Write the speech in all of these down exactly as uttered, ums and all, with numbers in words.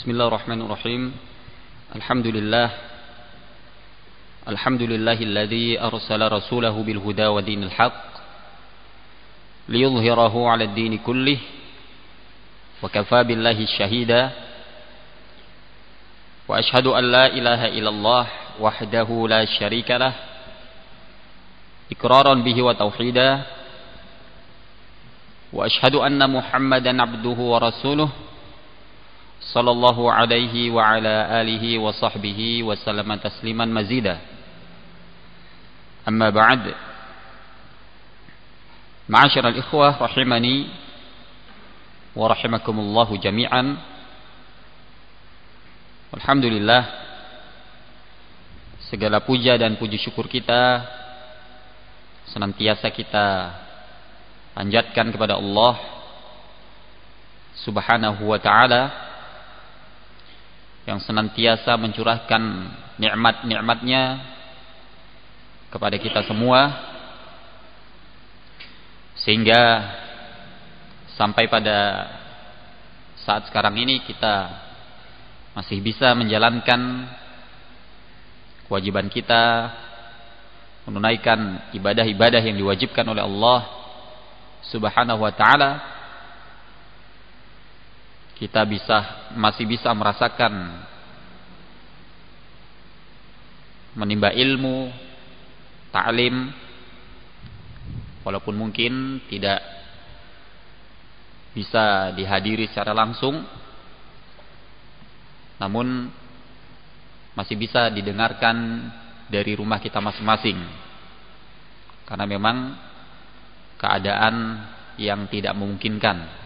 Bismillahirrahmanirrahim. Alhamdulillah. Alhamdulillahilladzi arsala rasulahu bil huda wa dinil haqq liyudhhirahu 'ala ad-din kullih wa kafaa billahi shahida. Wa ashhadu an la ilaha illallah wahdahu la syarika lah iqraran bihi wa tauhida. Wa ashhadu anna Muhammadan 'abduhu wa rasuluh sallallahu alaihi wa ala alihi wa sahbihi wa sallama tasliman mazida. Amma ba'd. Ma'asyiral ikhwah rahimani wa rahimakumullahu jami'an. Alhamdulillah, segala puja dan puji syukur kita senantiasa kita panjatkan kepada Allah Subhanahu wa ta'ala yang senantiasa mencurahkan nikmat-nikmatnya kepada kita semua, sehingga sampai pada saat sekarang ini kita masih bisa menjalankan kewajiban kita, menunaikan ibadah-ibadah yang diwajibkan oleh Allah Subhanahu wa ta'ala. Kita bisa masih bisa merasakan menimba ilmu, ta'lim, walaupun mungkin tidak bisa dihadiri secara langsung, namun masih bisa didengarkan dari rumah kita masing-masing, karena memang keadaan yang tidak memungkinkan.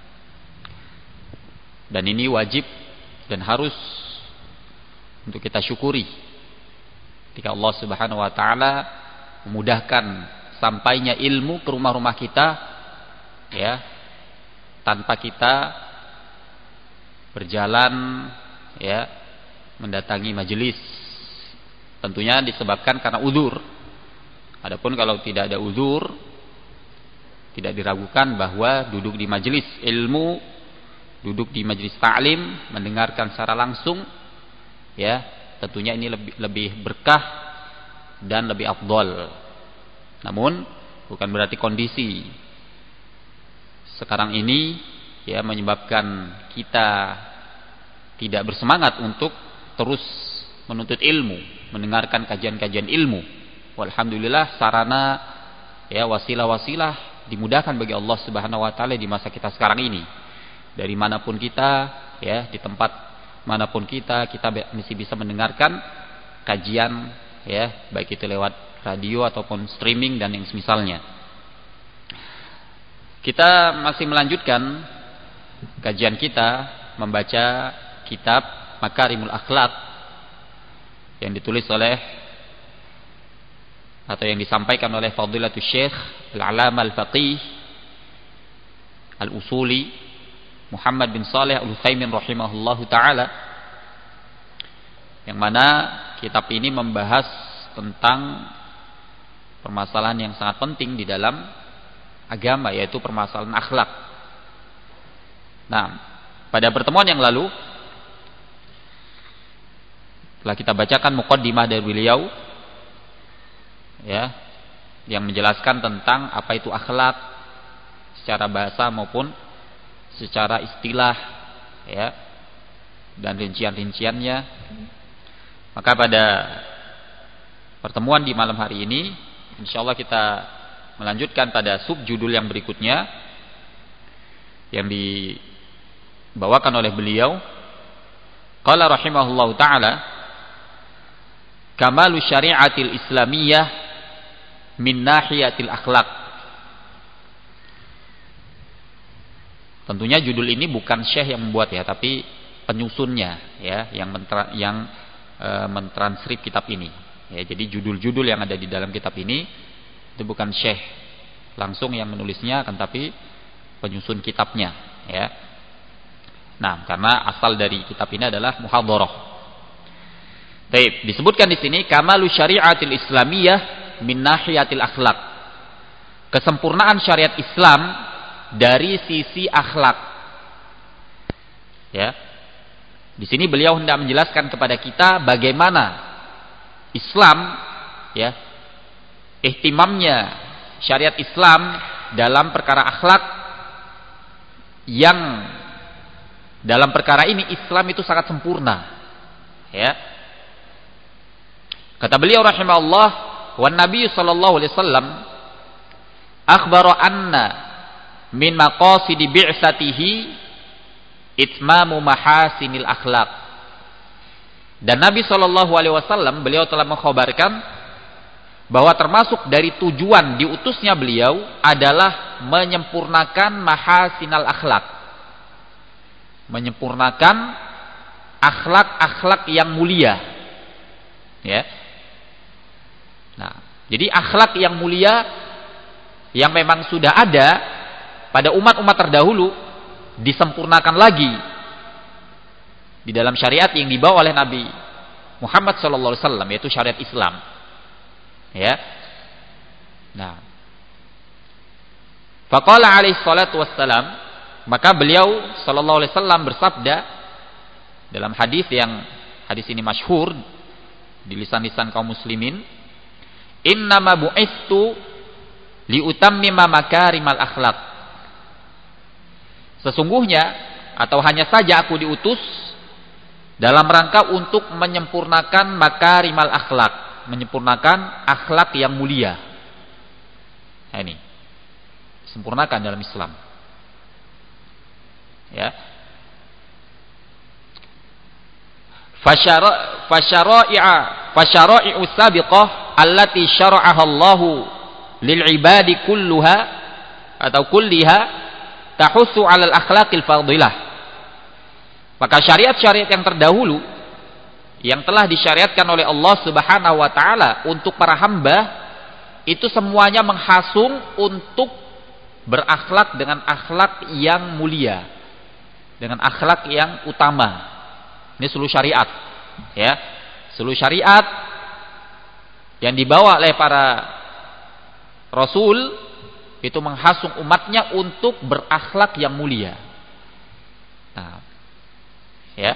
Dan ini wajib dan harus untuk kita syukuri ketika Allah Subhanahu wa ta'ala memudahkan sampainya ilmu ke rumah-rumah kita, ya, tanpa kita berjalan, ya, mendatangi majelis. Tentunya disebabkan karena uzur. Adapun kalau tidak ada uzur, tidak diragukan bahwa duduk di majelis ilmu, duduk di majelis ta'lim, mendengarkan secara langsung, ya, tentunya ini lebih lebih berkah dan lebih afdal. Namun bukan berarti kondisi sekarang ini, ya, menyebabkan kita tidak bersemangat untuk terus menuntut ilmu, mendengarkan kajian-kajian ilmu. Walhamdulillah, sarana, ya, wasilah-wasilah dimudahkan bagi Allah Subhanahu wa ta'ala di masa kita sekarang ini. Dari manapun kita, ya, di tempat manapun kita, kita masih bisa mendengarkan kajian, ya, baik itu lewat radio ataupun streaming dan yang semisalnya. Kita masih melanjutkan kajian kita membaca kitab Makarimul Akhlaq yang ditulis oleh atau yang disampaikan oleh Fadilatul Syekh Al-Alama Al-Faqih Al-Usuli Muhammad bin Shalih Al-Utsaimin rahimahullahu ta'ala, yang mana kitab ini membahas tentang permasalahan yang sangat penting di dalam agama, yaitu permasalahan akhlak. Nah, pada pertemuan yang lalu telah kita bacakan muqaddimah dari beliau, ya, yang menjelaskan tentang apa itu akhlak secara bahasa maupun secara istilah, ya, dan rincian-rinciannya. Maka pada pertemuan di malam hari ini, insyaallah kita melanjutkan pada subjudul yang berikutnya yang dibawakan oleh beliau. Qala rahimahullahu ta'ala, kamalu syari'atil islamiyah min nahiyatil akhlaq. Tentunya judul ini bukan Syekh yang membuat, ya, tapi penyusunnya, ya, yang mentra, yang e, mentranskrip kitab ini, ya. Jadi judul-judul yang ada di dalam kitab ini itu bukan Syekh langsung yang menulisnya, akan tapi penyusun kitabnya, ya. Nah, karena asal dari kitab ini adalah muhadharah. Baik, disebutkan di sini kamalu syari'atil islamiyah min nahiyatil akhlaq. Kesempurnaan syariat Islam dari sisi akhlak, ya, Di sini beliau hendak menjelaskan kepada kita bagaimana Islam, ya, ihtimamnya syariat Islam dalam perkara akhlak, yang dalam perkara ini Islam itu sangat sempurna, ya. Kata beliau rahimahullah, wan Nabi sallallahu alaihi wasallam akhbara anna min maqasidi bi'satihi itmamu mahasinil akhlak. Dan Nabi sallallahu alaihi wasallam beliau telah mengkhabarkan bahwa termasuk dari tujuan diutusnya beliau adalah menyempurnakan mahasinal akhlak, menyempurnakan akhlak-akhlak yang mulia, ya. Nah, jadi akhlak yang mulia yang memang sudah ada pada umat-umat terdahulu disempurnakan lagi di dalam syariat yang dibawa oleh Nabi Muhammad sallallahu alaihi wasallam, yaitu syariat Islam. Ya. Nah. Faqala alaihi salatu wassalam, maka beliau sallallahu alaihi wasallam bersabda dalam hadis yang hadis ini masyhur di lisan-lisan kaum muslimin, innama bu'istu liutammima makarimal akhlak. Sesungguhnya atau hanya saja aku diutus dalam rangka untuk menyempurnakan makarimal akhlak, menyempurnakan akhlak yang mulia. Nah, ini sempurnakan dalam Islam, ya. Fasyara fasyara'i'a fasyara'i'us sabiqah allati syara'aha Allahu lil ibadi kulluha atau kulliha tahussu 'alal akhlaqil fadilah. Maka syariat-syariat yang terdahulu yang telah disyariatkan oleh Allah Subhanahu wa taala untuk para hamba itu semuanya menghasung untuk berakhlak dengan akhlak yang mulia, dengan akhlak yang utama. Ini seluruh syariat, ya. Seluruh syariat yang dibawa oleh para rasul itu menghasung umatnya untuk berakhlak yang mulia. Nah, ya.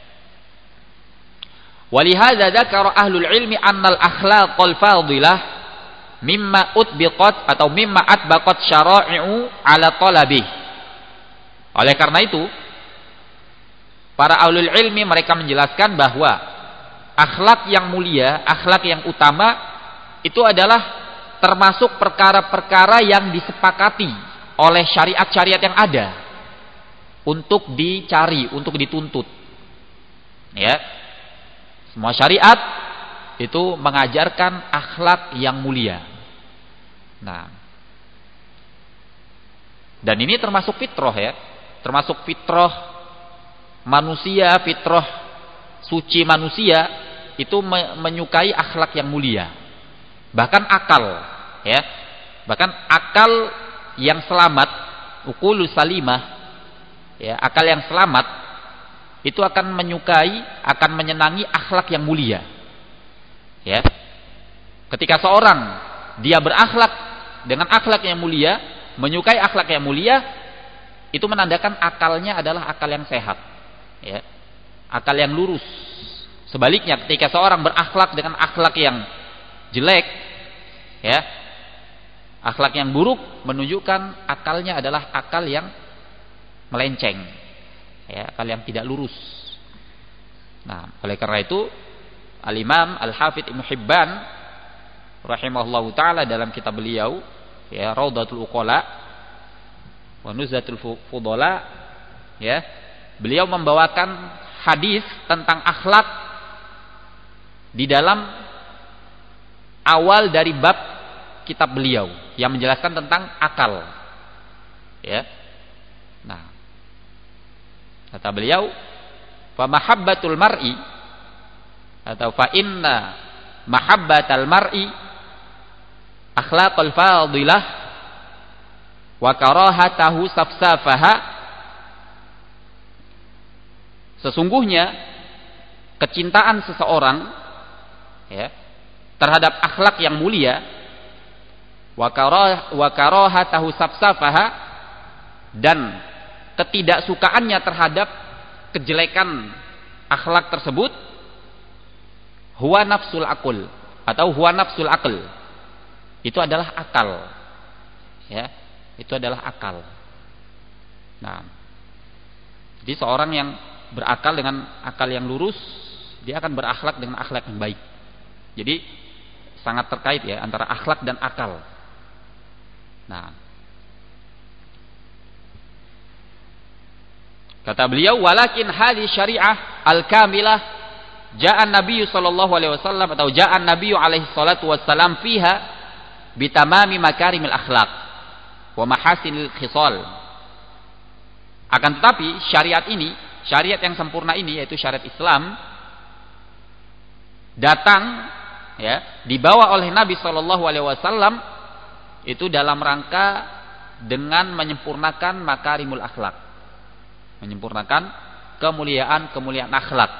Walihada dzakara ahlul ilmi annal akhlaqal fadilah mimma utbiqat atau mimma atbaqat syara'i'u ala talabih. Oleh karena itu, para ahlul ilmi mereka menjelaskan bahwa akhlak yang mulia, akhlak yang utama itu adalah termasuk perkara-perkara yang disepakati oleh syariat-syariat yang ada untuk dicari, untuk dituntut. Ya. Semua syariat itu mengajarkan akhlak yang mulia. Nah. Dan ini termasuk fitrah, ya. Termasuk fitrah manusia, fitrah suci manusia itu menyukai akhlak yang mulia. Bahkan akal, ya. Bahkan akal yang selamat, uqulus salimah, ya, akal yang selamat itu akan menyukai, akan menyenangi akhlak yang mulia. Ya. Ketika seorang dia berakhlak dengan akhlak yang mulia, menyukai akhlak yang mulia, itu menandakan akalnya adalah akal yang sehat, ya. Akal yang lurus. Sebaliknya, ketika seorang berakhlak dengan akhlak yang jelek, ya, akhlak yang buruk, menunjukkan akalnya adalah akal yang melenceng, ya, akal yang tidak lurus. Nah, oleh karena itu Al-Imam Al-Hafidz Ibnu Hibban rahimahullahu taala dalam kitab beliau, ya, Raudhatul Uqala wa Nuzhatul Fudala, ya, beliau membawakan hadis tentang akhlak di dalam awal dari bab kitab beliau yang menjelaskan tentang akal, ya. Nah, kata beliau, fa mahabbatul mar'i atau fa inna mahabbatal mar'i akhlaqul fadilah wa karahatahu safsafaha. Sesungguhnya kecintaan seseorang, ya, terhadap akhlak yang mulia, wa karahatahu safsafaha, dan ketidaksukaannya terhadap kejelekan akhlak tersebut huwa nafsul akul atau huwa nafsul akal. Itu adalah akal. Ya, itu adalah akal. Nah, jadi seorang yang berakal dengan akal yang lurus, dia akan berakhlak dengan akhlak yang baik. Jadi sangat terkait ya antara akhlak dan akal. Nah, kata beliau, walakin hadhi syariah al-kamilah ja'an Nabi sallallahu alaihi wasallam atau ja'an Nabi alaihi salatu wassalam fiha bitamami makarimil akhlak wa mahasinil khisal. Akan tetapi syariat ini, syariat yang sempurna ini yaitu syariat Islam datang ya dibawa oleh Nabi sallallahu alaihi wasallam itu dalam rangka dengan menyempurnakan makarimul akhlak, menyempurnakan kemuliaan-kemuliaan akhlak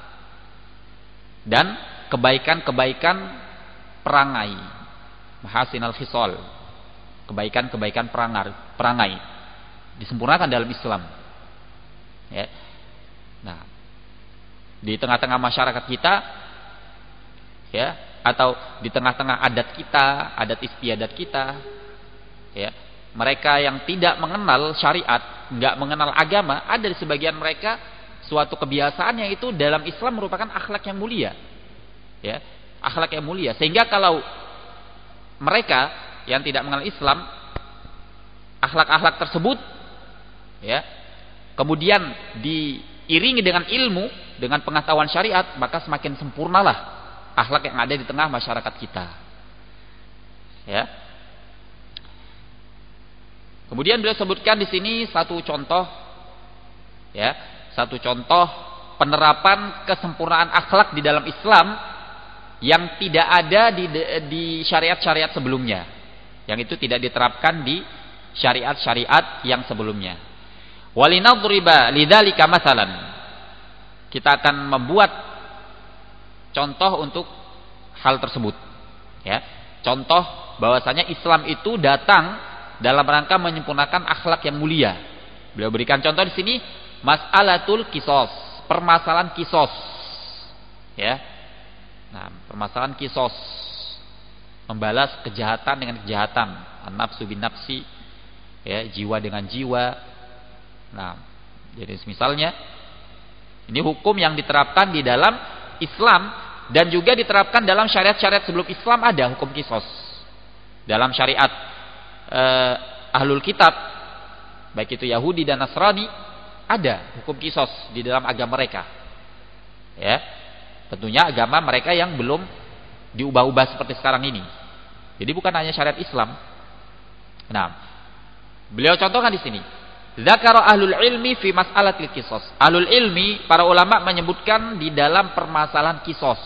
dan kebaikan-kebaikan perangai, mahasinal khisal, kebaikan-kebaikan perangai, perangai disempurnakan dalam Islam. Ya. Nah, di tengah-tengah masyarakat kita, ya, atau di tengah-tengah adat kita, adat istiadat kita, ya, mereka yang tidak mengenal syariat, nggak mengenal agama, ada di sebagian mereka suatu kebiasaan yang itu dalam Islam merupakan akhlak yang mulia, ya, akhlak yang mulia. Sehingga kalau mereka yang tidak mengenal Islam, akhlak-akhlak tersebut, ya, kemudian diiringi dengan ilmu, dengan pengetahuan syariat, maka semakin sempurnalah akhlak yang ada di tengah masyarakat kita. Ya. Kemudian beliau sebutkan di sini satu contoh, ya, satu contoh penerapan kesempurnaan akhlak di dalam Islam yang tidak ada di, di syariat-syariat sebelumnya, yang itu tidak diterapkan di syariat-syariat yang sebelumnya. Walinadriba lidzalika masalan. Kita akan membuat contoh untuk hal tersebut, ya. Contoh bahwasanya Islam itu datang dalam rangka menyempurnakan akhlak yang mulia. Beliau berikan contoh di sini mas'alatul kisos, permasalahan kisos. Ya. Nah, permasalahan kisos, membalas kejahatan dengan kejahatan, an-nafsu bin nafsi, ya, jiwa dengan jiwa. Nah, jadi misalnya ini hukum yang diterapkan di dalam Islam dan juga diterapkan dalam syariat-syariat sebelum Islam ada hukum kisos. Dalam syariat eh, ahlul kitab, baik itu Yahudi dan Nasrani, ada hukum kisos di dalam agama mereka. Ya, tentunya agama mereka yang belum diubah-ubah seperti sekarang ini. Jadi bukan hanya syariat Islam. Nah, beliau contohkan di sini. Zakara ahlul ilmi fi mas'alatil kisos. Ahlul ilmi, para ulama menyebutkan di dalam permasalahan kisos.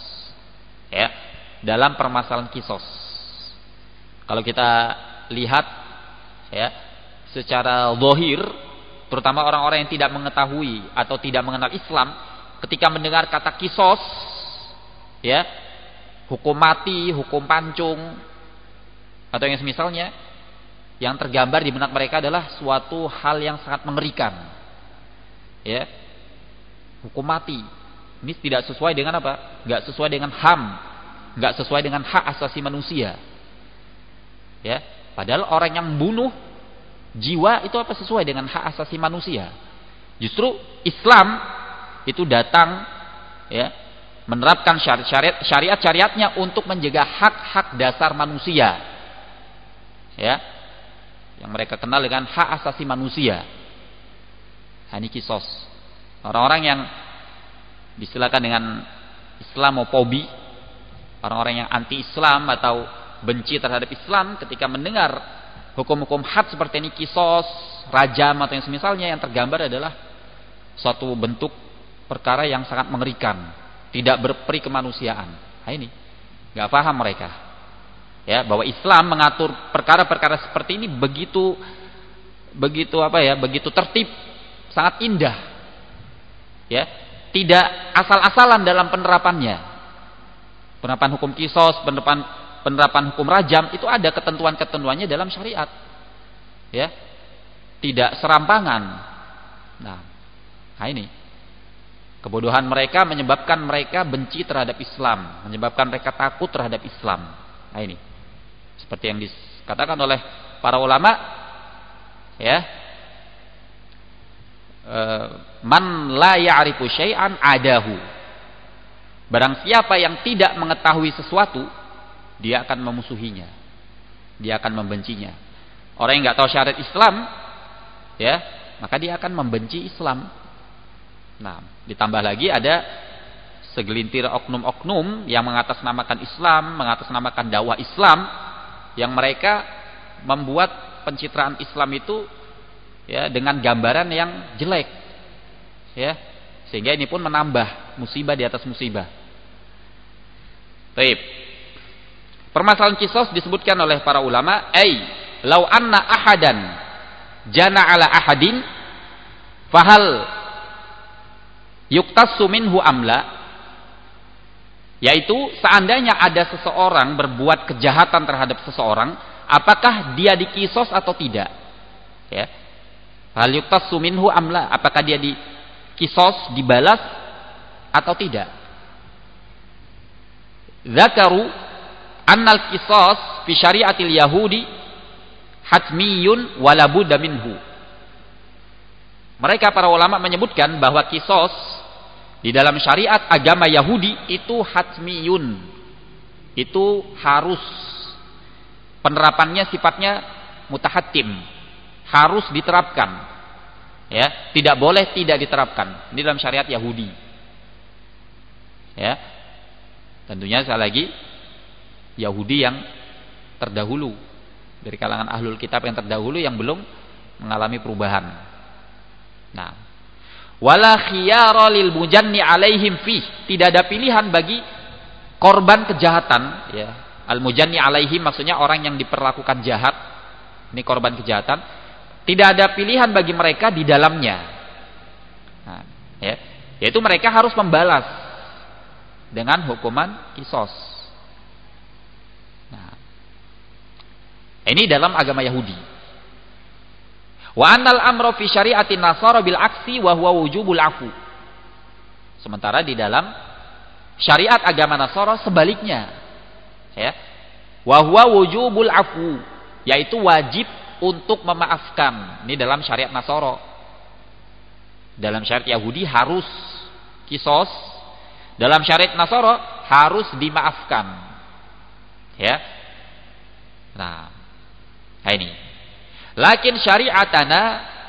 Ya, dalam permasalahan kisos. Kalau kita lihat, ya, secara zahir, terutama orang-orang yang tidak mengetahui atau tidak mengenal Islam, ketika mendengar kata kisos, ya, hukum mati, hukum pancung, atau yang semisalnya, yang tergambar di benak mereka adalah suatu hal yang sangat mengerikan. Ya, hukum mati. Ini tidak sesuai dengan apa? Enggak sesuai dengan H A M, enggak sesuai dengan hak asasi manusia. Ya, padahal orang yang bunuh jiwa itu apa sesuai dengan hak asasi manusia. Justru Islam itu datang, ya, menerapkan syariat syariat-syariatnya untuk menjaga hak-hak dasar manusia. Ya, yang mereka kenal dengan hak asasi manusia. Ini kisos. Orang-orang yang disilakan dengan Islamofobi, orang-orang yang anti-Islam atau benci terhadap Islam, ketika mendengar hukum-hukum had seperti ini, kisos, rajam atau yang semisalnya, yang tergambar adalah suatu bentuk perkara yang sangat mengerikan, tidak berperi kemanusiaan. Nah, ini nggak paham mereka. Ya, bahwa Islam mengatur perkara-perkara seperti ini begitu begitu apa ya, begitu tertib, sangat indah. Ya, tidak asal-asalan dalam penerapannya. Penerapan hukum kisos, penerapan penerapan hukum rajam itu ada ketentuan-ketentuannya dalam syariat. Ya. Tidak serampangan. Nah, nah ini. Kebodohan mereka menyebabkan mereka benci terhadap Islam, menyebabkan mereka takut terhadap Islam. Nah ini, seperti yang dikatakan oleh para ulama, ya, man la ya'rifu syai'an adahu. Barang siapa yang tidak mengetahui sesuatu, dia akan memusuhinya, dia akan membencinya. Orang yang nggak tahu syariat Islam, ya, maka dia akan membenci Islam. Nah, ditambah lagi ada segelintir oknum-oknum yang mengatasnamakan Islam, mengatasnamakan dakwah Islam, yang mereka membuat pencitraan Islam itu, ya, dengan gambaran yang jelek, ya, sehingga ini pun menambah musibah di atas musibah. Baik. Permasalahan kisos disebutkan oleh para ulama, ai lau anna ahadan jana ala ahadin fahal yuktassu minhu amla, yaitu seandainya ada seseorang berbuat kejahatan terhadap seseorang, apakah dia dikisos atau tidak, ya. Hal yuktassu minhu amla, apakah dia dikisos, dibalas atau tidak. Zakaru annal qisas fi syariatil yahudi hatmiyun wala budda minhu. Mereka para ulama menyebutkan bahwa kisos di dalam syariat agama Yahudi itu hatmiyun, itu harus, penerapannya sifatnya mutahattim, harus diterapkan, ya, tidak boleh tidak diterapkan. Ini dalam syariat Yahudi, ya. Tentunya sekali lagi Yahudi yang terdahulu, dari kalangan ahlul kitab yang terdahulu yang belum mengalami perubahan. Nah, wala khiyara lil mujanni alaihim fi, tidak ada pilihan bagi korban kejahatan, ya. Al mujanni alaihim maksudnya orang yang diperlakukan jahat, ini korban kejahatan, tidak ada pilihan bagi mereka di dalamnya. Nah, ya, yaitu mereka harus membalas dengan hukuman kisos. Nah, ini dalam agama Yahudi. Wa annal amra fi syari'atin nasara bil aksi wa huwa wujubul afu. Sementara di dalam syariat agama Nasara sebaliknya, ya. Wa huwa wujubul afu, yaitu wajib untuk memaafkan. Ini dalam syariat Nasara. Dalam syariat Yahudi harus kisos, dalam syariat Nasara harus dimaafkan, ya. Nah, ini. Lakin syariatana,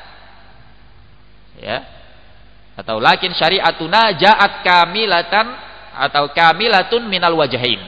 ya, atau lakin syariatuna ja'at kamilatan atau kamilatun minal wajahin.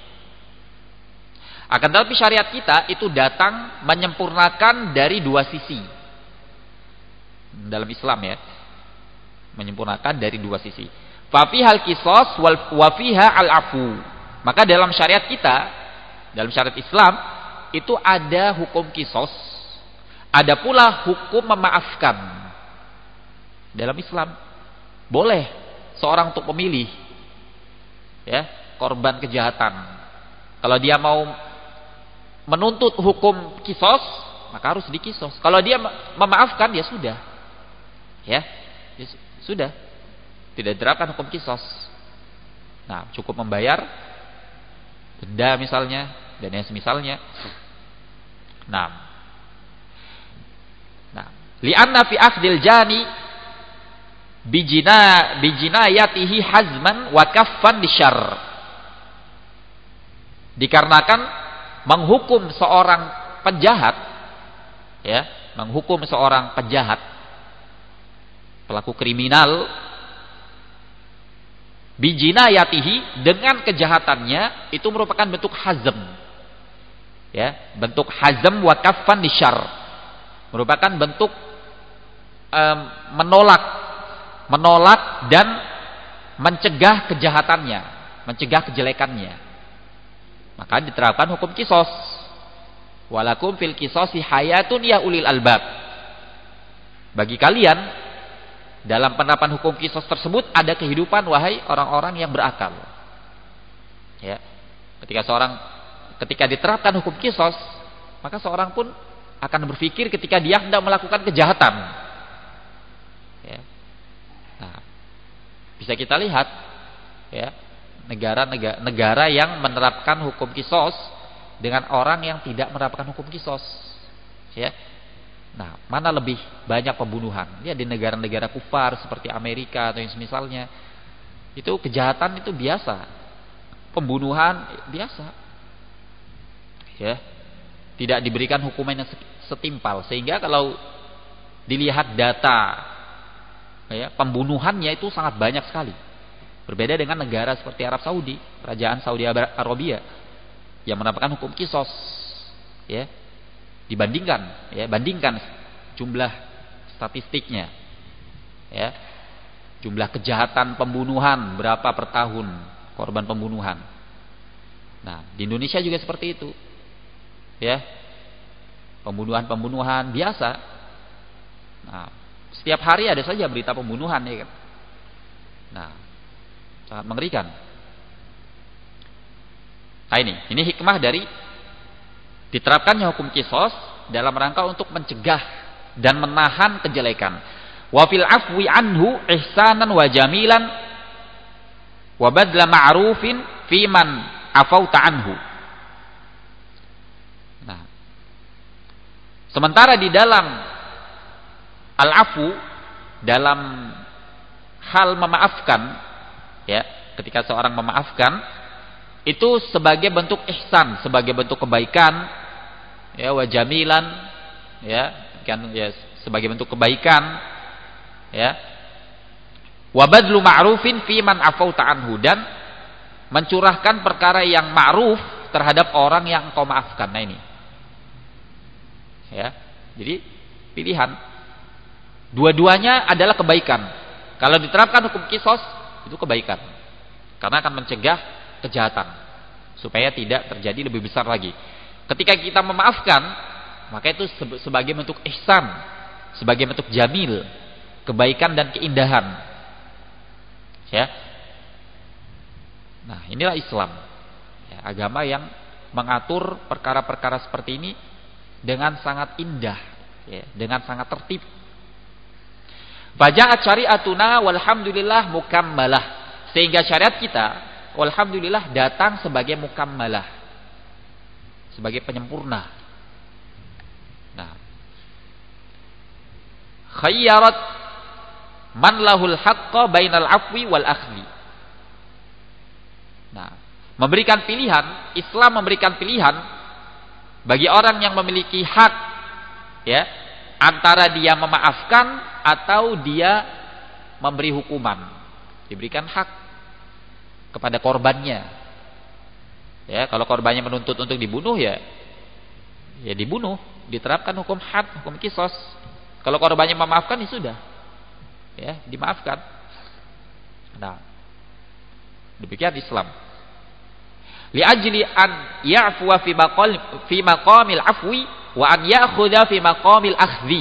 Akan tetapi syariat kita itu datang menyempurnakan dari dua sisi. Dalam Islam, ya, menyempurnakan dari dua sisi. Fa fihal qisas wa fiha al-afu. Maka dalam syariat kita, dalam syariat Islam itu ada hukum qisas, ada pula hukum memaafkan. Dalam Islam boleh seorang untuk memilih, ya, korban kejahatan. Kalau dia mau menuntut hukum kisos, maka harus dikisos. Kalau dia memaafkan, ya sudah, ya, ya sudah, tidak diterapkan hukum kisos. Nah, cukup membayar denda misalnya dan yang semisalnya. Nah, Nah, li'anna fi akhdil jani bijina bijinayatihi hazman wa kaffan disyarr. Dikarenakan menghukum seorang penjahat, ya, menghukum seorang penjahat, pelaku kriminal, bijinayatihi, dengan kejahatannya, itu merupakan bentuk hazm, ya, bentuk hazm wa kaffan disyarr, merupakan bentuk um, menolak menolak dan mencegah kejahatannya, mencegah kejelekannya. Maka diterapkan hukum kisos. Walakum fil qisasi hayatun ya ulil albab. Bagi kalian dalam penerapan hukum kisos tersebut ada kehidupan, wahai orang-orang yang berakal. Ya. Ketika seorang ketika diterapkan hukum kisos, maka seorang pun akan berpikir ketika dia hendak melakukan kejahatan, ya. Nah, Bisa kita lihat ya, negara-negara negara yang menerapkan hukum kisos dengan orang yang tidak menerapkan hukum kisos. Ya. Nah, mana lebih banyak pembunuhan? Ya, di negara-negara kufar seperti Amerika atau yang semisalnya. Itu kejahatan itu biasa. Pembunuhan biasa. Ya. Tidak diberikan hukuman yang setimpal, sehingga kalau dilihat data ya, pembunuhannya itu sangat banyak sekali. Berbeda dengan negara seperti Arab Saudi, kerajaan Saudi Arabia yang menerapkan hukum kisos. Ya. Dibandingkan, ya, bandingkan jumlah statistiknya. Ya. Jumlah kejahatan pembunuhan berapa per tahun korban pembunuhan. Nah, di Indonesia juga seperti itu. Ya. Pembunuhan-pembunuhan biasa. Nah, setiap hari ada saja berita pembunuhan, ya kan. Nah, sangat mengerikan. Nah ini, ini hikmah dari diterapkannya hukum kisos dalam rangka untuk mencegah dan menahan kejelekan. Wa fil afwi anhu ihsanan wa jamilan wa badla ma'rufin fi man afauta anhu. Nah, sementara di dalam al-afu, dalam hal memaafkan, ya, ketika seorang memaafkan itu sebagai bentuk ihsan, sebagai bentuk kebaikan, ya, wa jamilan, ya, kan, ya, sebagai bentuk kebaikan, ya, wa badlu ma'rufin fi man afauta anhu, dan mencurahkan perkara yang ma'ruf terhadap orang yang kau maafkan. Nah ini, ya, jadi pilihan dua-duanya adalah kebaikan. Kalau diterapkan hukum kisos itu kebaikan, karena akan mencegah kejahatan supaya tidak terjadi lebih besar lagi. Ketika kita memaafkan, maka itu sebagai bentuk ihsan, sebagai bentuk jamil, kebaikan dan keindahan. Ya. Nah, inilah Islam. Ya, agama yang mengatur perkara-perkara seperti ini dengan sangat indah, ya, dengan sangat tertib. Faja'at syari'atuna walhamdulillah mukammalah. Sehingga syariat kita walhamdulillah datang sebagai mukammalah, sebagai penyempurna. Nah, khayyarat man lahul haqqa bainal afwi wal akhli. Nah, memberikan pilihan, Islam memberikan pilihan bagi orang yang memiliki hak, ya, antara dia memaafkan atau dia memberi hukuman. Diberikan hak kepada korbannya. Ya, kalau korbannya menuntut untuk dibunuh, ya ya dibunuh, diterapkan hukum had, hukum kisos. Kalau korbannya memaafkan, ya sudah. Ya, dimaafkan. Nah, demikian Islam. Li ajli an ya'fuwa fi maqal fi maqamil afwi wa an ya'khudha fi maqamil akhdhi.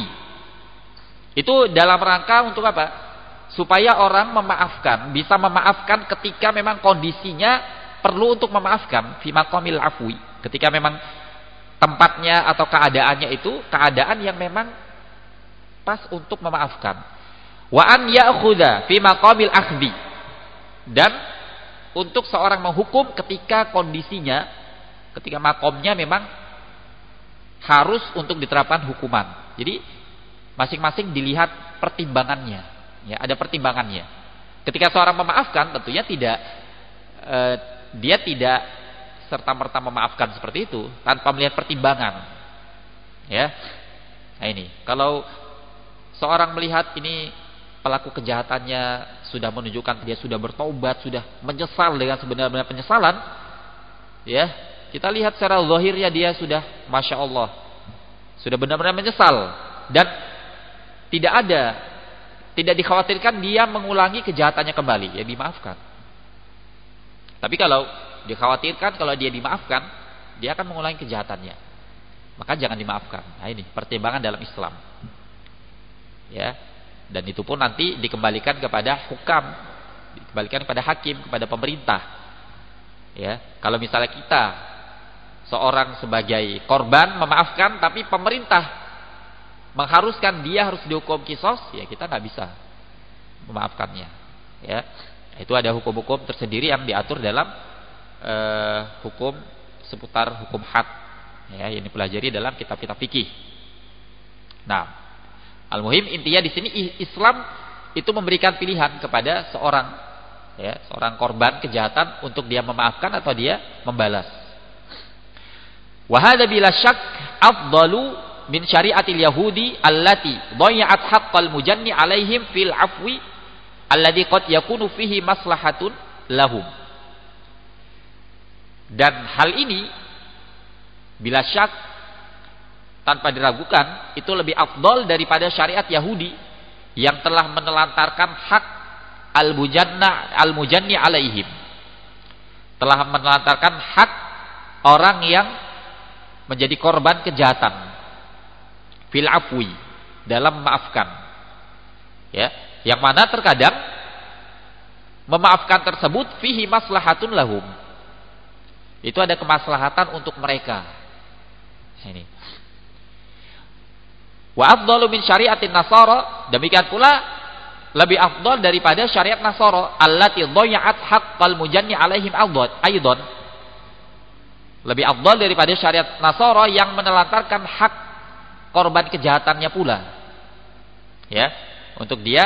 Itu dalam rangka untuk apa? Supaya orang memaafkan, bisa memaafkan ketika memang kondisinya perlu untuk memaafkan, fi maqamil afwi, ketika memang tempatnya atau keadaannya itu keadaan yang memang pas untuk memaafkan. Wa an ya'khudha fi maqamil akhdhi, dan untuk seorang menghukum ketika kondisinya, ketika makomnya memang harus untuk diterapkan hukuman. Jadi masing-masing dilihat pertimbangannya. Ya, ada pertimbangannya. Ketika seorang memaafkan, tentunya tidak eh, dia tidak serta-merta memaafkan seperti itu tanpa melihat pertimbangan. Ya. Nah ini, kalau seorang melihat ini pelaku kejahatannya sudah menunjukkan dia sudah bertobat, sudah menyesal dengan sebenar-benar penyesalan, ya, kita lihat secara zahirnya dia sudah, masya Allah, sudah benar-benar menyesal dan tidak ada, tidak dikhawatirkan dia mengulangi kejahatannya kembali, ya dimaafkan. Tapi kalau dikhawatirkan kalau dia dimaafkan, dia akan mengulangi kejahatannya, maka jangan dimaafkan. Nah ini pertimbangan dalam Islam, ya. Dan itu pun nanti dikembalikan kepada hukam, dikembalikan kepada hakim, kepada pemerintah. Ya, kalau misalnya kita seorang sebagai korban memaafkan, tapi pemerintah mengharuskan dia harus dihukum kisos, ya kita nggak bisa memaafkannya. Ya, itu ada hukum-hukum tersendiri yang diatur dalam uh, hukum seputar hukum had, ya, yang dipelajari dalam kitab-kitab fikih. Nah, al-muhim intinya di sini Islam itu memberikan pilihan kepada seorang, ya, seorang korban kejahatan untuk dia memaafkan atau dia membalas. Wa hadza bila syak afdalu min syariatil yahudi allati dhayya'at haqqal mujanni alaihim fil afwi alladhi qad yakunu fihi maslahatun lahum. Dan hal ini bila syak tanpa diragukan itu lebih afdal daripada syariat Yahudi yang telah menelantarkan hak al-mujanna al-mujanni alaihim, telah menelantarkan hak orang yang menjadi korban kejahatan fil afwi, dalam memaafkan, ya, yang mana terkadang memaafkan tersebut fihi maslahatun lahum, itu ada kemaslahatan untuk mereka. Ini wa afdalu min syariatin nasara, demikian pula lebih afdal daripada syariat Nasara allati dhayya'at haqqal mujanni alaihim aidan, lebih afdal daripada syariat Nasara yang menelantarkan hak korban kejahatannya pula, ya, untuk dia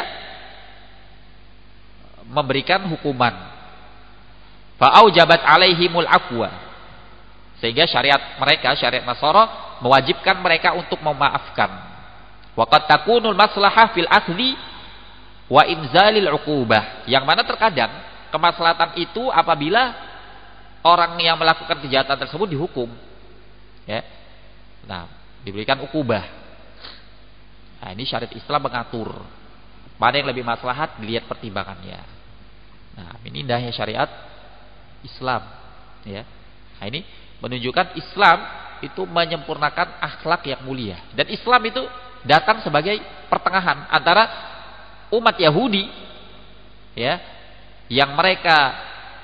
memberikan hukuman. Fa'aujabat alaihimul afwa, sehingga syariat mereka, syariat Nasara mewajibkan mereka untuk memaafkan. Wa qad takunul maslahah fil akhdhi wa inzalil uqubah, yang mana terkadang kemaslahatan itu apabila orang yang melakukan kejahatan tersebut dihukum, ya, nah, diberikan ukubah. Nah, ini syariat Islam mengatur mana yang lebih maslahat, dilihat pertimbangannya. Nah, ini indahnya syariat Islam, ya. Nah, ini menunjukkan Islam itu menyempurnakan akhlak yang mulia, dan Islam itu datang sebagai pertengahan antara umat Yahudi, ya, yang mereka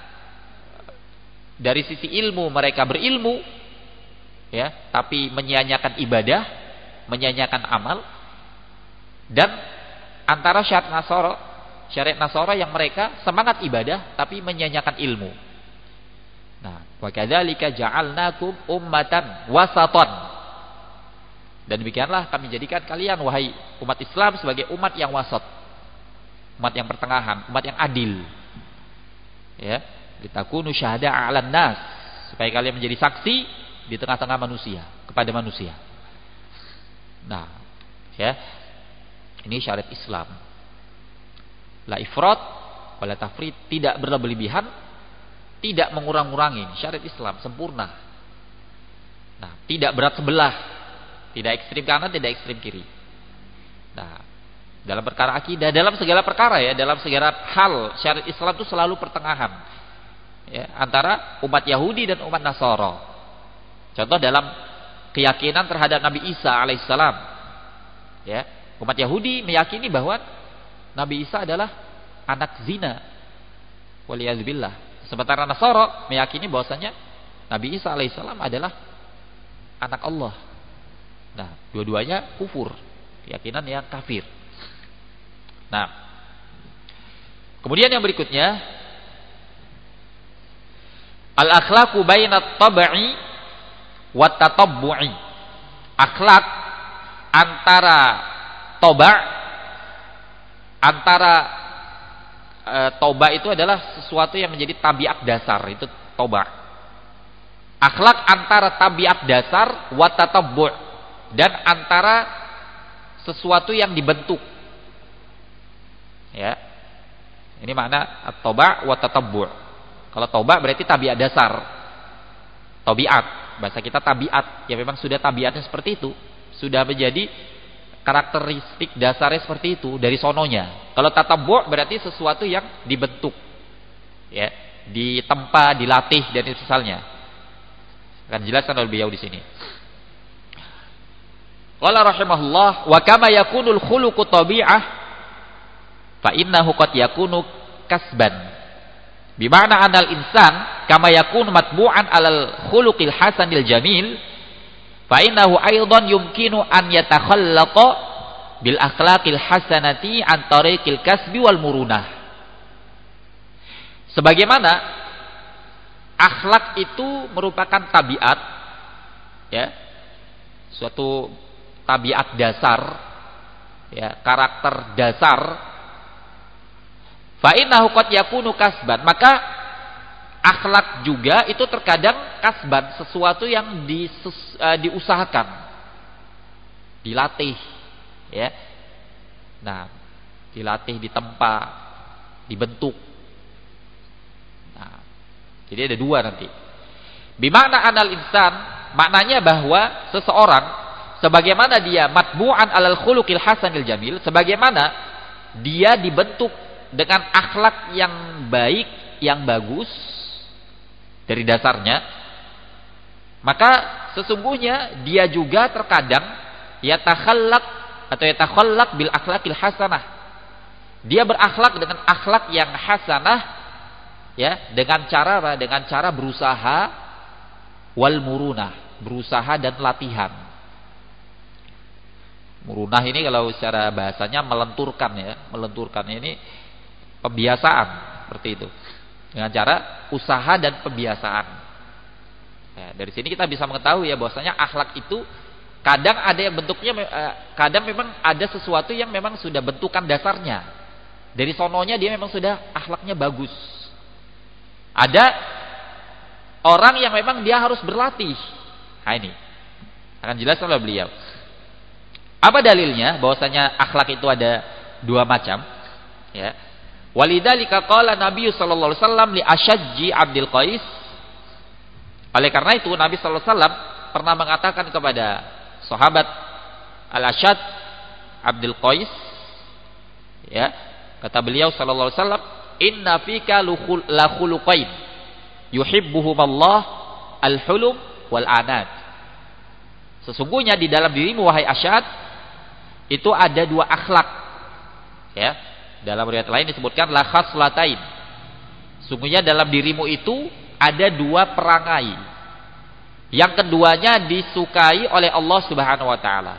dari sisi ilmu mereka berilmu, ya, tapi menyia-nyiakan ibadah, menyia-nyiakan amal, dan antara syariat Nasara, syariat Nasara yang mereka semangat ibadah tapi menyia-nyiakan ilmu. Nah, wa kadzalika ja'alnakum ummatan wasatan, dan demikianlah kami jadikan kalian wahai umat Islam sebagai umat yang wasat, umat yang pertengahan, umat yang adil, ya, litakunu syahada 'alan nas, supaya kalian menjadi saksi di tengah-tengah manusia, kepada manusia. Nah, ya, ini syariat Islam. La ifrat wala tafrit, tidak berlebihan, tidak mengurang-urangi. Syariat Islam sempurna. Nah, tidak berat sebelah, tidak ekstrim kanan, tidak ekstrim kiri. Nah, dalam perkara akidah, dalam segala perkara, ya, dalam segala hal, syariat Islam itu selalu pertengahan, ya, antara umat Yahudi dan umat Nasara. Contoh dalam keyakinan terhadap Nabi Isa alaihissalam, ya, umat Yahudi meyakini bahwa Nabi Isa adalah anak zina, waliyadzubillah. Sementara Nasara meyakini bahwasanya Nabi Isa alaihissalam adalah anak Allah. Nah, dua-duanya kufur, keyakinan yang kafir. Nah, kemudian yang berikutnya, al-akhlaqu bainat tab'i wa tatabbu'i, akhlak antara toba, antara e, toba itu adalah sesuatu yang menjadi tabiat dasar, itu toba. Akhlak antara tabiat dasar wa tatabbu', dan antara sesuatu yang dibentuk, ya. Ini makna at-toba wa tatabbu'. Kalau toba berarti tabiat dasar, tabiat, bahasa kita tabiat, ya memang sudah tabiatnya seperti itu, sudah menjadi karakteristik dasarnya seperti itu dari sononya. Kalau tatabbu' berarti sesuatu yang dibentuk, ya, ditempa, dilatih dan misalnya. Akan jelaskan oleh beliau di sini. Qala rahimahullah, wa kama yakunul khuluqu tabi'ah fa innahu qad yakunu kasban. Bimana anal insan kama yakunu matbu'an alal khuluqil hasanil jamil, fa innahu aidan yumkinu an yatakhallaqa bil akhlaqil hasanati an tariqil kasbi wal murunah. Sebagaimana akhlak itu merupakan tabiat, ya, suatu tabiat dasar, ya, karakter dasar. Fa innahu qad yakunu kasban, maka akhlak juga itu terkadang kasban, sesuatu yang disus, uh, diusahakan, dilatih, ya. Nah, dilatih, ditempa, dibentuk. Nah, jadi ada dua nanti. Bimakna anal insan, maknanya bahwa seseorang sebagaimana dia matbu'an alal khuluqil hasanil jamil, sebagaimana dia dibentuk dengan akhlak yang baik, yang bagus dari dasarnya, maka sesungguhnya dia juga terkadang yatakhallaq atau yatakhallaq bil akhlaqil hasanah. Dia berakhlak dengan akhlak yang hasanah, ya, dengan cara apa? Dengan cara berusaha wal murunah, berusaha dan latihan. Murunah ini kalau secara bahasanya melenturkan, ya, melenturkan ini pembiasaan, seperti itu. Dengan cara usaha dan pembiasaan. Ya, dari sini kita bisa mengetahui, ya, bahwasanya akhlak itu kadang ada yang bentuknya, kadang memang ada sesuatu yang memang sudah bentukan dasarnya. Dari sononya dia memang sudah akhlaknya bagus. Ada orang yang memang dia harus berlatih. Nah, ini akan jelas oleh beliau. Apa dalilnya bahwasanya akhlak itu ada dua macam, ya? Walidzalika qala Nabi sallallahu alaihi wasallam li Asyajji Abdul Qais. Oleh karena itu Nabi sallallahu alaihi wasallam pernah mengatakan kepada sahabat Al-Asyad Abdul Qais, ya, kata beliau sallallahu alaihi wasallam, inna fika la khuluqain yuhibbuhumallah al-hulum wal anad. Sesungguhnya di dalam dirimu wahai Asyad itu ada dua akhlak, ya. Dalam riwayat lain disebutkan la khaslatain. Sungguhnya dalam dirimu itu ada dua perangai. Yang keduanya disukai oleh Allah Subhanahu wa taala.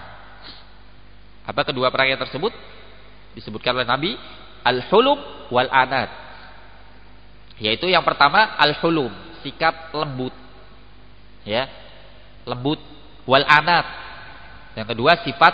Apa kedua perangai tersebut? Disebutkan oleh Nabi, al-hulum wal anad. Yaitu yang pertama al-hulum, sikap lembut. Ya. Lembut, wal anad. Yang kedua sifat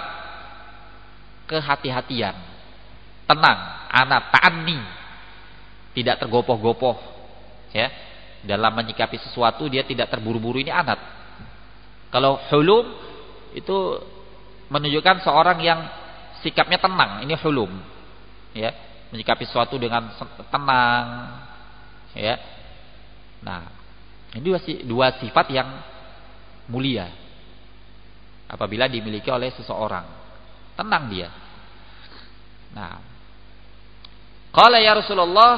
kehati-hatian. Tenang, anat, ta'anni, tidak tergopoh-gopoh, ya, dalam menyikapi sesuatu dia tidak terburu-buru, ini anat. Kalau hulum itu menunjukkan seorang yang sikapnya tenang, ini hulum, ya, menyikapi sesuatu dengan tenang, ya. Nah, ini dua, dua sifat yang mulia apabila dimiliki oleh seseorang, tenang dia. Nah, qala ya Rasulullah,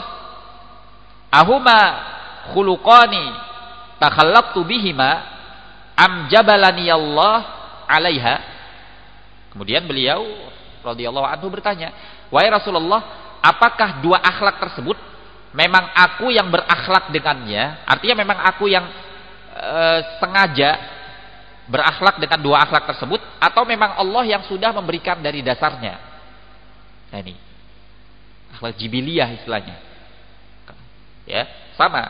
ahuma khuluqani takhallaqtu bihima am jabalani Allah alaiha. Kemudian beliau radhiyallahu anhu bertanya, wahai Rasulullah, apakah dua akhlak tersebut memang aku yang berakhlak dengannya? Artinya memang aku yang e, sengaja berakhlak dengan dua akhlak tersebut, atau memang Allah yang sudah memberikan dari dasarnya? Nah, ini akhlak jibiliyah istilahnya, ya, sama,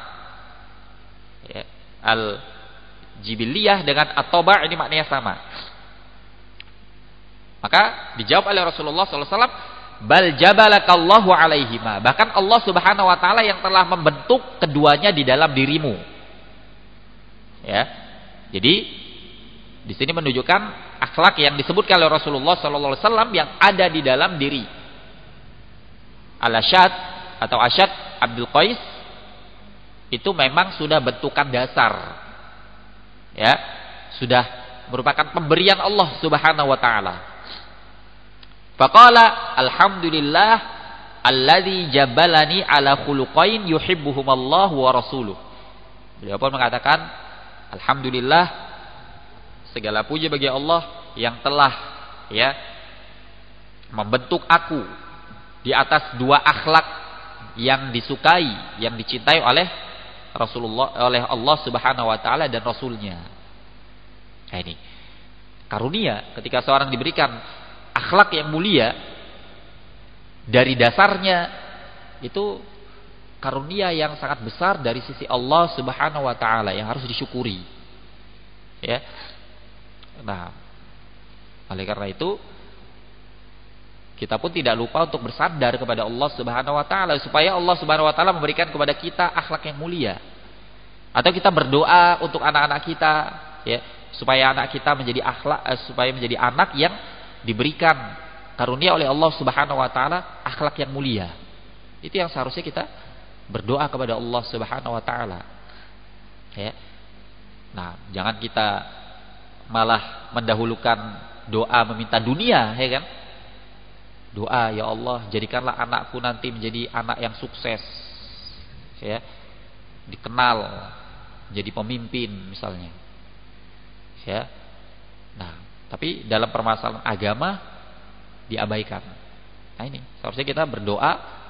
ya, al jibiliyah dengan at-taba' ini maknanya sama. Maka dijawab oleh Rasulullah sallallahu alaihi wasallam, bal jabalakallahu alaihima, bahkan Allah Subhanahu wa taala yang telah membentuk keduanya di dalam dirimu, ya. Jadi di sini menunjukkan akhlak yang disebutkan oleh Rasulullah sallallahu alaihi wasallam yang ada di dalam diri Al-Asyad atau Asyad Abdul Qais itu memang sudah bentukan dasar, ya, sudah merupakan pemberian Allah Subhanahu wa taala. Faqala alhamdulillah alladzi jabalani ala khuluqain yuhibbuhumallahu wa rasuluh. Beliau pun mengatakan, alhamdulillah, segala puji bagi Allah yang telah, ya, membentuk aku di atas dua akhlak yang disukai, yang dicintai oleh Rasulullah, oleh Allah Subhanahu wa taala dan Rasulnya. Nah, ini karunia ketika seorang diberikan akhlak yang mulia dari dasarnya, itu karunia yang sangat besar dari sisi Allah Subhanahu wa taala yang harus disyukuri. Ya. Nah, oleh karena itu kita pun tidak lupa untuk bersandar kepada Allah Subhanahu wa taala supaya Allah Subhanahu wa taala memberikan kepada kita akhlak yang mulia. Atau kita berdoa untuk anak-anak kita, ya, supaya anak kita menjadi akhlak eh, supaya menjadi anak yang diberikan karunia oleh Allah Subhanahu wa taala akhlak yang mulia. Itu yang seharusnya kita berdoa kepada Allah Subhanahu wa taala. Ya. Nah, jangan kita malah mendahulukan doa meminta dunia, ya kan? Doa, ya Allah, jadikanlah anakku nanti menjadi anak yang sukses. Ya. Dikenal jadi pemimpin misalnya. Ya. Nah, tapi dalam permasalahan agama diabaikan. Nah, ini seharusnya kita berdoa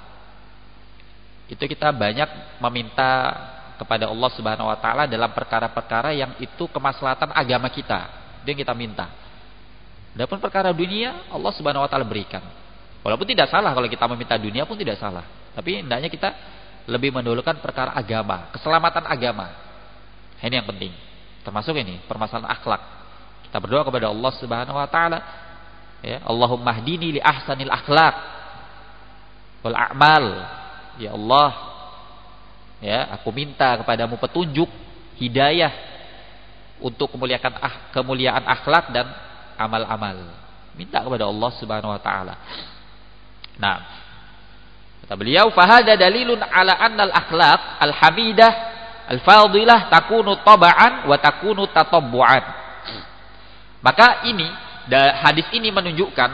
itu kita banyak meminta kepada Allah Subhanahu wa taala dalam perkara-perkara yang itu kemaslahatan agama kita. Itu yang kita minta. Adapun perkara dunia Allah Subhanahu wa taala berikan. Walaupun tidak salah kalau kita meminta dunia pun tidak salah. Tapi hendaknya kita lebih mendahulukan perkara agama, keselamatan agama. Ini yang penting. Termasuk ini permasalahan akhlak. Kita berdoa kepada Allah Subhanahu wa taala, ya, Allahumma hdini li ahsanil akhlak wal a'mal. Ya Allah, ya, aku minta kepadamu petunjuk, hidayah untuk kemuliaan ah, kemuliaan akhlak dan amal-amal. Minta kepada Allah Subhanahu wa taala. Nah, kata beliau, fahada dalilun ala annal akhlaq al-hamidah al-fadilah takunu taba'an wa takunu tatabbu'an. Maka ini hadis ini menunjukkan,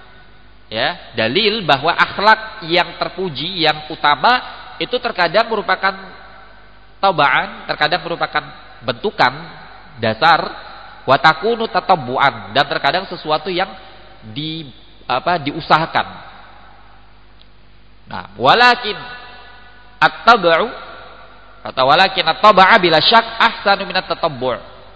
ya, dalil bahwa akhlak yang terpuji, yang utama itu terkadang merupakan taba'an, terkadang merupakan bentukan dasar, wa takunu tatabbu'an, dan terkadang sesuatu yang di apa diusahakan. Nah, walakin at-tab'u atau walakin at-tab'a bila syak ahsanu minat tatabbu'.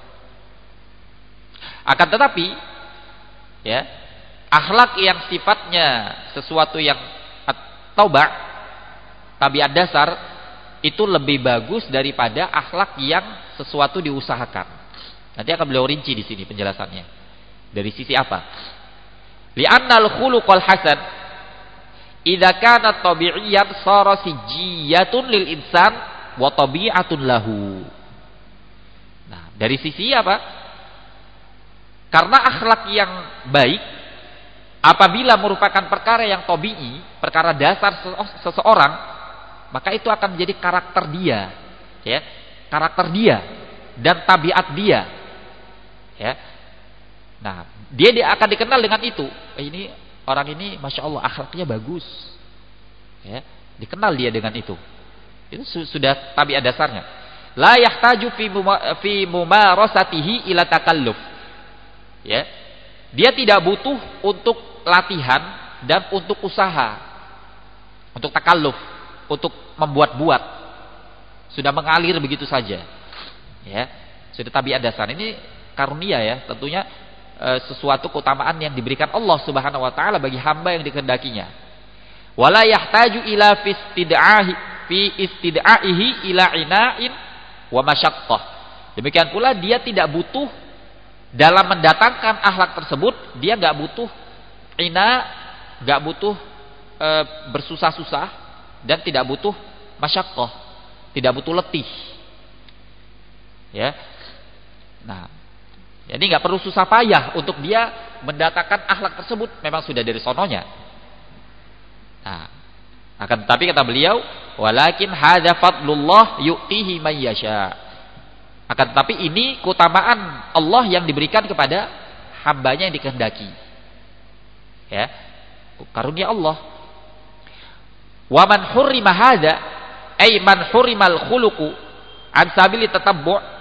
Akan tetapi, ya, akhlak yang sifatnya sesuatu yang at-tab'a, tabiat dasar, itu lebih bagus daripada akhlak yang sesuatu diusahakan. Nanti akan beliau rinci di sini penjelasannya. Dari sisi apa? Li'annal khuluqal hasan idza kana tabi'iyan sara sijiyatun lil insan wa tabi'atun lahu. Nah, dari sisi apa? Karena akhlak yang baik apabila merupakan perkara yang tabi'i, perkara dasar seseorang, maka itu akan menjadi karakter dia, ya. Karakter dia dan tabiat dia. Ya. Nah, dia, dia akan dikenal dengan itu. Ini orang ini Masya Allah akhlaknya bagus, ya, dikenal dia dengan itu. Itu sudah tabiat dasarnya. La yahtaju fi fi mumarasatihi ila takalluf. Ya. Dia tidak butuh untuk latihan dan untuk usaha, untuk takalluf, untuk membuat-buat. Sudah mengalir begitu saja. Ya. Sudah tabiat dasar. Ini karunia, ya, tentunya sesuatu keutamaan yang diberikan Allah Subhanahu wa taala bagi hamba yang dikehendakinya. Wala yahtaju ila fi istid'ahi fi istid'aihi ila ina'in wa masyaqqah. Demikian pula dia tidak butuh dalam mendatangkan akhlak tersebut, dia enggak butuh ina, enggak butuh e, bersusah-susah, dan tidak butuh masyaqqah, tidak butuh letih. Ya. Nah, jadi nggak perlu susah payah untuk dia mendatangkan akhlak tersebut, memang sudah dari sononya. Nah, akan tetapi kata beliau, walakin hadza fadlullah yu'tihi may yasha. Akan tetapi ini keutamaan Allah yang diberikan kepada hambanya yang dikehendaki. Ya, karunia Allah. Wa man hurrima hadza, ay man hurrimal khuluqu an sabili tatabbu',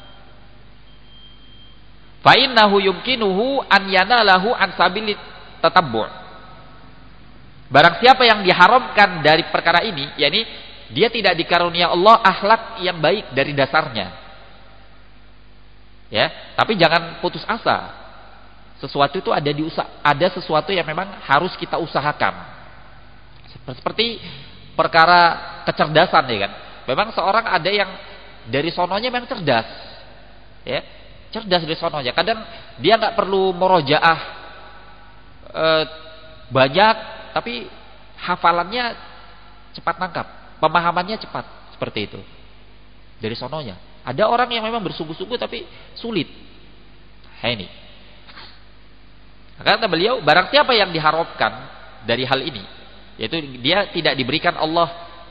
fa innahu yumkinuhu an yanalahu an sabili tatabbu'. Barang siapa yang diharamkan dari perkara ini, yakni dia tidak dikarunia Allah akhlak yang baik dari dasarnya. Ya, tapi jangan putus asa. Sesuatu itu ada diusah, ada sesuatu yang memang harus kita usahakan. Seperti perkara kecerdasan ya kan. Memang seorang ada yang dari sononya memang cerdas. Ya, cerdas dari sononya. Kadang dia nggak perlu murojaah e, banyak, tapi hafalannya cepat nangkap, pemahamannya cepat, seperti itu. Dari sononya. Ada orang yang memang bersungguh-sungguh tapi sulit. Nah, ini. Kata beliau, barang siapa yang diharapkan dari hal ini, yaitu dia tidak diberikan Allah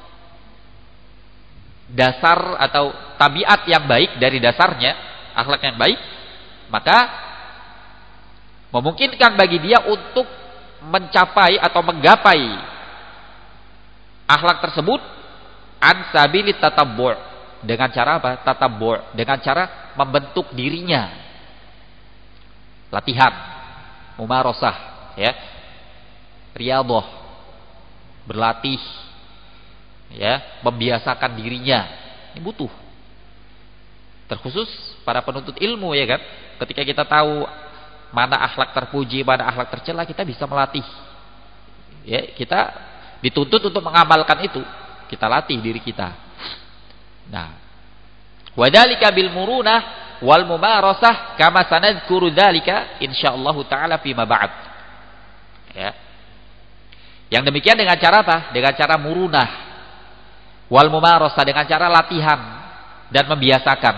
dasar atau tabiat yang baik dari dasarnya, akhlak yang baik, maka memungkinkan bagi dia untuk mencapai atau menggapai akhlak tersebut an sabilit tatabbu', dengan cara apa? Tatabbu', dengan cara membentuk dirinya. Latihan, mumarasah, ya. Riyadhah, berlatih, ya, membiasakan dirinya. Ini butuh. Terkhusus para penuntut ilmu ya kan. Ketika kita tahu mana akhlak terpuji, mana akhlak tercela, kita bisa melatih. Ya, kita dituntut untuk mengamalkan itu. Kita latih diri kita. Nah, wadzalika bil murunah wal mumarasah kama sanadhkuru dzalika insyaallah taala fi ma ba'd. Ya. Yang demikian dengan cara apa? Dengan cara murunah wal mumarasah, dengan cara latihan dan membiasakan.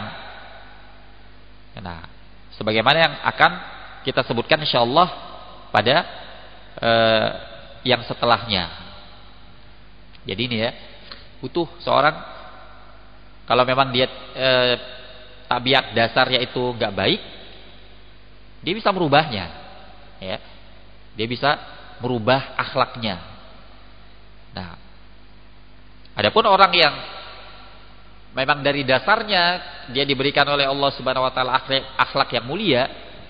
Nah, sebagaimana yang akan kita sebutkan insyaallah pada eh, yang setelahnya. Jadi ini ya, butuh seorang kalau memang dia eh, tabiat dasarnya itu enggak baik, dia bisa merubahnya. Ya. Dia bisa merubah akhlaknya. Nah, adapun orang yang memang dari dasarnya dia diberikan oleh Allah Subhanahu wa taala akhlak, akhlak yang mulia,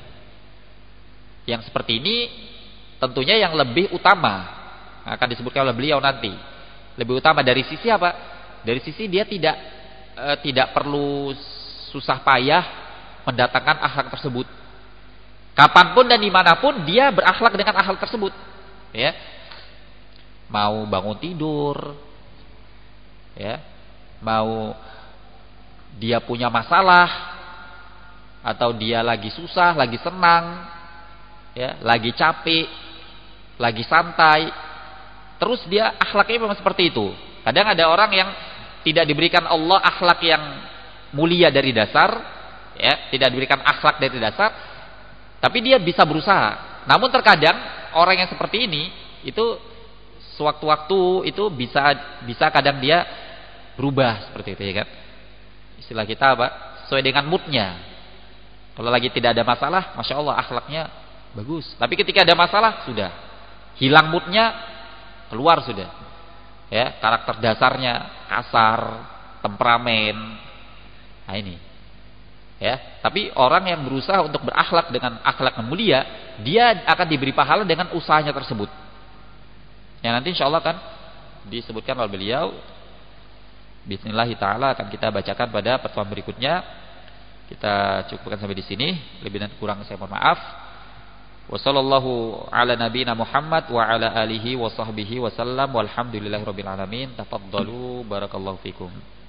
yang seperti ini tentunya yang lebih utama akan disebutkan oleh beliau nanti. Lebih utama dari sisi apa? Dari sisi dia tidak e, tidak perlu susah payah mendatangkan akhlak tersebut. Kapanpun dan dimanapun dia berakhlak dengan akhlak tersebut. Ya, mau bangun tidur, ya, mau dia punya masalah atau dia lagi susah, lagi senang, ya, lagi capek, lagi santai, terus dia akhlaknya memang seperti itu. Kadang ada orang yang tidak diberikan Allah akhlak yang mulia dari dasar, ya, tidak diberikan akhlak dari dasar, tapi dia bisa berusaha. Namun terkadang orang yang seperti ini itu sewaktu-waktu itu bisa bisa kadang dia berubah seperti itu ya kan. Istilah kita apa? Sesuai dengan moodnya. Kalau lagi tidak ada masalah, masya Allah akhlaknya bagus. Tapi ketika ada masalah sudah hilang moodnya, keluar sudah. Ya, karakter dasarnya kasar, temperamen. Nah ini. Ya, tapi orang yang berusaha untuk berakhlak dengan akhlak yang mulia, dia akan diberi pahala dengan usahanya tersebut. Yang nanti insyaallah kan disebutkan oleh beliau. Bismillah taala akan kita bacakan pada pertemuan berikutnya. Kita cukupkan sampai di sini. Lebih dan kurang saya mohon maaf. Wassallallahu ala nabiyina Muhammad wa ala alihi wa sahbihi wasallam walhamdulillahirabbil alamin. Tafaddalu barakallahu fikum.